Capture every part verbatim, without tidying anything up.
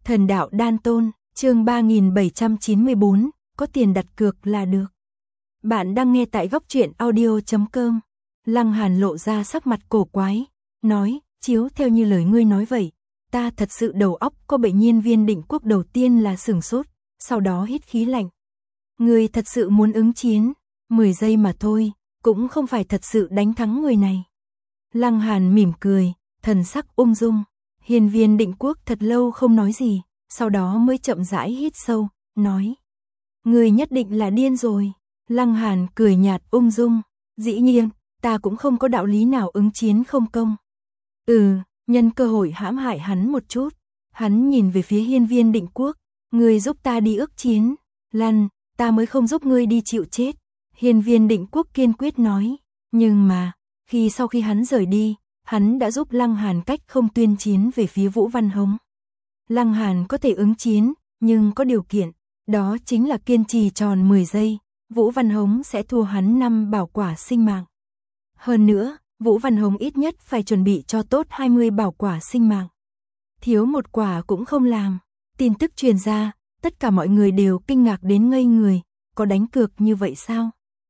Thần đạo đan tôn, chương ba nghìn bảy trăm chín mươi bốn, có tiền đặt cược là được. Bạn đang nghe tại góc truyện audio chấm com. Lăng Hàn lộ ra sắc mặt cổ quái, nói, chiếu theo như lời ngươi nói vậy, ta thật sự đầu óc có bệnh. Nhiên Viên Định Quốc đầu tiên là sửng sốt, sau đó hít khí lạnh. Ngươi thật sự muốn ứng chiến, mười giây mà thôi, cũng không phải thật sự đánh thắng người này. Lăng Hàn mỉm cười, thần sắc ung dung. Hiên Viên Định Quốc thật lâu không nói gì, sau đó mới chậm rãi hít sâu, nói. Ngươi nhất định là điên rồi. Lăng Hàn cười nhạt ung dung, dĩ nhiên, ta cũng không có đạo lý nào ứng chiến không công. Ừ, nhân cơ hội hãm hại hắn một chút. Hắn nhìn về phía Hiên Viên Định Quốc, ngươi giúp ta đi ước chiến, lăn, ta mới không giúp ngươi đi chịu chết. Hiên Viên Định Quốc kiên quyết nói, nhưng mà, khi sau khi hắn rời đi, hắn đã giúp Lăng Hàn cách không tuyên chiến về phía Vũ Văn Hống. Lăng Hàn có thể ứng chiến, nhưng có điều kiện, đó chính là kiên trì tròn mười giây, Vũ Văn Hống sẽ thua hắn năm bảo quả sinh mạng. Hơn nữa, Vũ Văn Hống ít nhất phải chuẩn bị cho tốt hai mươi bảo quả sinh mạng. Thiếu một quả cũng không làm. Tin tức truyền ra, tất cả mọi người đều kinh ngạc đến ngây người, có đánh cược như vậy sao?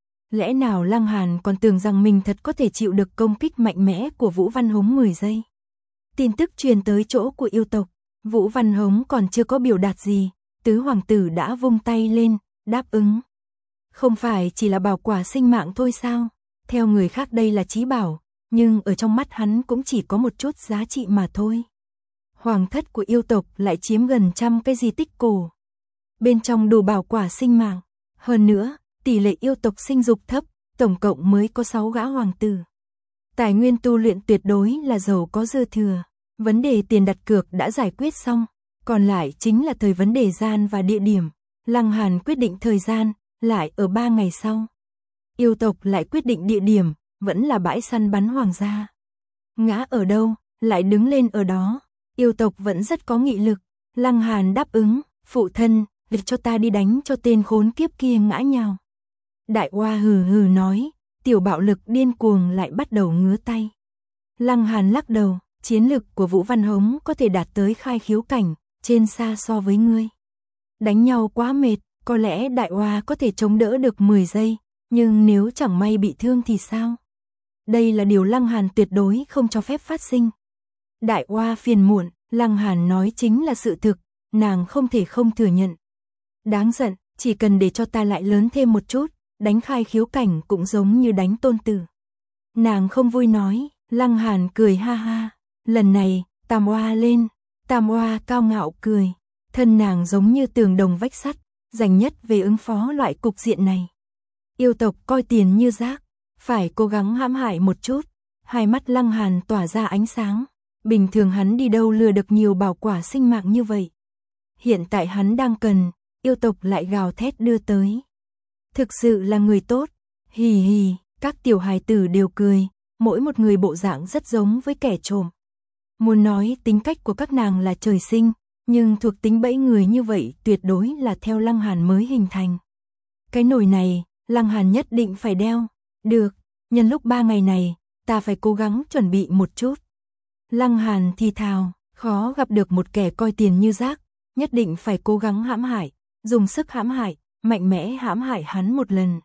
Lẽ nào Lăng Hàn còn tưởng rằng mình thật có thể chịu được công kích mạnh mẽ của Vũ Văn Hống mười giây? Tin tức truyền tới chỗ của yêu tộc, Vũ Văn Hống còn chưa có biểu đạt gì, tứ hoàng tử đã vung tay lên, đáp ứng. Không phải chỉ là bảo quả sinh mạng thôi sao? Theo người khác đây là chí bảo, nhưng ở trong mắt hắn cũng chỉ có một chút giá trị mà thôi. Hoàng thất của yêu tộc lại chiếm gần trăm cái di tích cổ. Bên trong đủ bảo quả sinh mạng. Hơn nữa, tỷ lệ yêu tộc sinh dục thấp, tổng cộng mới có sáu gã hoàng tử. Tài nguyên tu luyện tuyệt đối là giàu có dư thừa. Vấn đề tiền đặt cược đã giải quyết xong, còn lại chính là thời vấn đề gian và địa điểm. Lăng Hàn quyết định thời gian, lại ở ba ngày sau. Yêu tộc lại quyết định địa điểm, vẫn là bãi săn bắn hoàng gia. Ngã ở đâu, lại đứng lên ở đó. Yêu tộc vẫn rất có nghị lực. Lăng Hàn đáp ứng, phụ thân, việc cho ta đi đánh cho tên khốn kiếp kia ngã nhào. Đại Oa hừ hừ nói, tiểu bạo lực điên cuồng lại bắt đầu ngứa tay. Lăng Hàn lắc đầu, chiến lực của Vũ Văn Hống có thể đạt tới khai khiếu cảnh, trên xa so với ngươi. Đánh nhau quá mệt, có lẽ Đại Oa có thể chống đỡ được mười giây, nhưng nếu chẳng may bị thương thì sao? Đây là điều Lăng Hàn tuyệt đối không cho phép phát sinh. Đại Oa phiền muộn, Lăng Hàn nói chính là sự thực, nàng không thể không thừa nhận. Đáng giận, chỉ cần để cho ta lại lớn thêm một chút, đánh khai khiếu cảnh cũng giống như đánh tôn tử. Nàng không vui nói, Lăng Hàn cười ha ha, lần này, Tam Oa lên, Tam Oa cao ngạo cười, thân nàng giống như tường đồng vách sắt, dành nhất về ứng phó loại cục diện này. Yêu tộc coi tiền như rác, phải cố gắng hãm hại một chút. Hai mắt Lăng Hàn tỏa ra ánh sáng, bình thường hắn đi đâu lừa được nhiều bảo quả sinh mạng như vậy. Hiện tại hắn đang cần, yêu tộc lại gào thét đưa tới. Thực sự là người tốt, hì hì, các tiểu hài tử đều cười, mỗi một người bộ dạng rất giống với kẻ trộm. Muốn nói tính cách của các nàng là trời sinh, nhưng thuộc tính bẫy người như vậy tuyệt đối là theo Lăng Hàn mới hình thành. Cái nồi này, Lăng Hàn nhất định phải đeo. Được, nhân lúc ba ngày này, ta phải cố gắng chuẩn bị một chút. Lăng Hàn thì thào, khó gặp được một kẻ coi tiền như rác, nhất định phải cố gắng hãm hại, dùng sức hãm hại, mạnh mẽ hãm hại hắn một lần.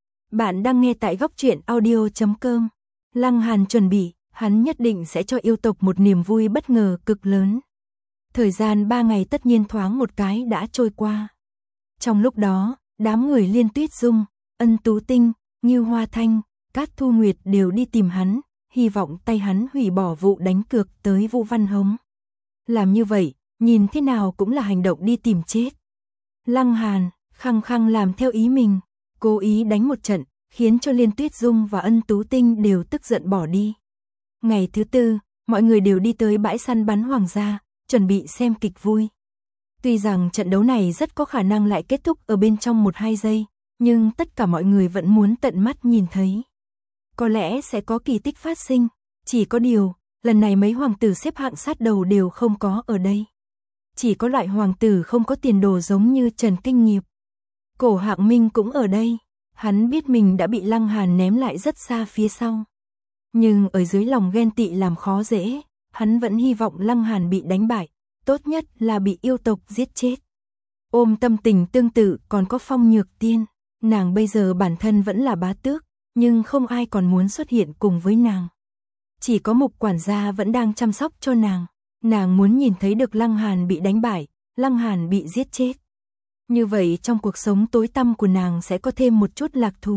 Bạn đang nghe tại góc truyện audio chấm com. Lăng Hàn chuẩn bị, hắn nhất định sẽ cho yêu tộc một niềm vui bất ngờ cực lớn. Thời gian ba ngày tất nhiên thoáng một cái đã trôi qua. Trong lúc đó, đám người Liên Tuyết Dung, Ân Tú Tinh, Ngưu Hoa Thanh, Cát Thu Nguyệt đều đi tìm hắn, hy vọng tay hắn hủy bỏ vụ đánh cược tới Vũ Văn Hống. Làm như vậy, nhìn thế nào cũng là hành động đi tìm chết. Lăng Hàn, khăng khăng làm theo ý mình, cố ý đánh một trận, khiến cho Liên Tuyết Dung và Ân Tú Tinh đều tức giận bỏ đi. Ngày thứ tư, mọi người đều đi tới bãi săn bắn hoàng gia, chuẩn bị xem kịch vui. Tuy rằng trận đấu này rất có khả năng lại kết thúc ở bên trong một hai giây, nhưng tất cả mọi người vẫn muốn tận mắt nhìn thấy. Có lẽ sẽ có kỳ tích phát sinh, chỉ có điều, lần này mấy hoàng tử xếp hạng sát đầu đều không có ở đây. Chỉ có loại hoàng tử không có tiền đồ giống như Trần Kinh Nghiệp. Cổ Hạng Minh cũng ở đây, hắn biết mình đã bị Lăng Hàn ném lại rất xa phía sau. Nhưng ở dưới lòng ghen tị làm khó dễ, hắn vẫn hy vọng Lăng Hàn bị đánh bại, tốt nhất là bị yêu tộc giết chết. Ôm tâm tình tương tự còn có Phong Nhược Tiên, nàng bây giờ bản thân vẫn là bá tước, nhưng không ai còn muốn xuất hiện cùng với nàng. Chỉ có Mục quản gia vẫn đang chăm sóc cho nàng, nàng muốn nhìn thấy được Lăng Hàn bị đánh bại, Lăng Hàn bị giết chết. Như vậy trong cuộc sống tối tăm của nàng sẽ có thêm một chút lạc thú.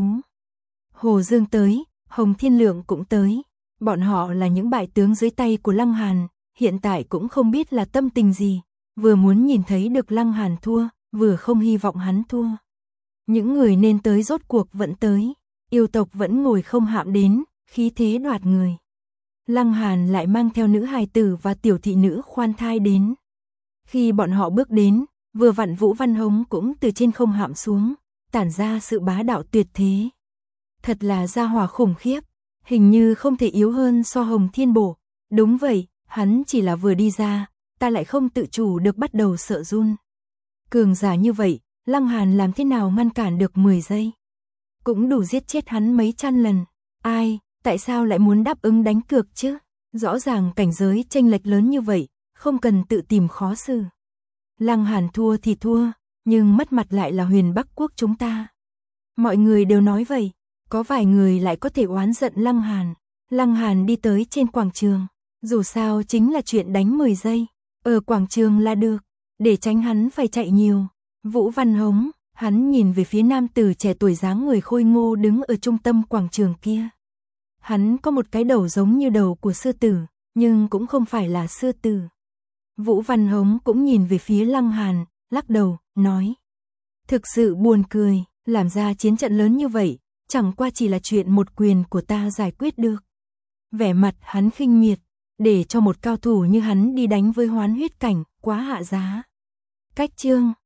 Hồ Dương tới, Hồng Thiên Lượng cũng tới, bọn họ là những bại tướng dưới tay của Lăng Hàn, hiện tại cũng không biết là tâm tình gì, vừa muốn nhìn thấy được Lăng Hàn thua, vừa không hy vọng hắn thua. Những người nên tới rốt cuộc vẫn tới, yêu tộc vẫn ngồi không hạm đến, khí thế đoạt người. Lăng Hàn lại mang theo nữ hài tử và tiểu thị nữ khoan thai đến. Khi bọn họ bước đến, vừa vặn Vũ Văn Hống cũng từ trên không hạm xuống, tản ra sự bá đạo tuyệt thế. Thật là gia hỏa khủng khiếp, hình như không thể yếu hơn so Hồng Thiên Bổ. Đúng vậy, hắn chỉ là vừa đi ra, ta lại không tự chủ được bắt đầu sợ run. Cường giả như vậy, Lăng Hàn làm thế nào ngăn cản được mười giây? Cũng đủ giết chết hắn mấy trăm lần. Ai, tại sao lại muốn đáp ứng đánh cược chứ? Rõ ràng cảnh giới chênh lệch lớn như vậy, không cần tự tìm khó xử. Lăng Hàn thua thì thua, nhưng mất mặt lại là Huyền Bắc Quốc chúng ta. Mọi người đều nói vậy, có vài người lại có thể oán giận Lăng Hàn. Lăng Hàn đi tới trên quảng trường, dù sao chính là chuyện đánh mười giây, ở quảng trường là được, để tránh hắn phải chạy nhiều. Vũ Văn Hống, hắn nhìn về phía nam tử trẻ tuổi dáng người khôi ngô đứng ở trung tâm quảng trường kia. Hắn có một cái đầu giống như đầu của sư tử, nhưng cũng không phải là sư tử. Vũ Văn Hống cũng nhìn về phía Lăng Hàn, lắc đầu, nói. Thực sự buồn cười, làm ra chiến trận lớn như vậy, chẳng qua chỉ là chuyện một quyền của ta giải quyết được. Vẻ mặt hắn khinh miệt, để cho một cao thủ như hắn đi đánh với hoán huyết cảnh, quá hạ giá. Cách chương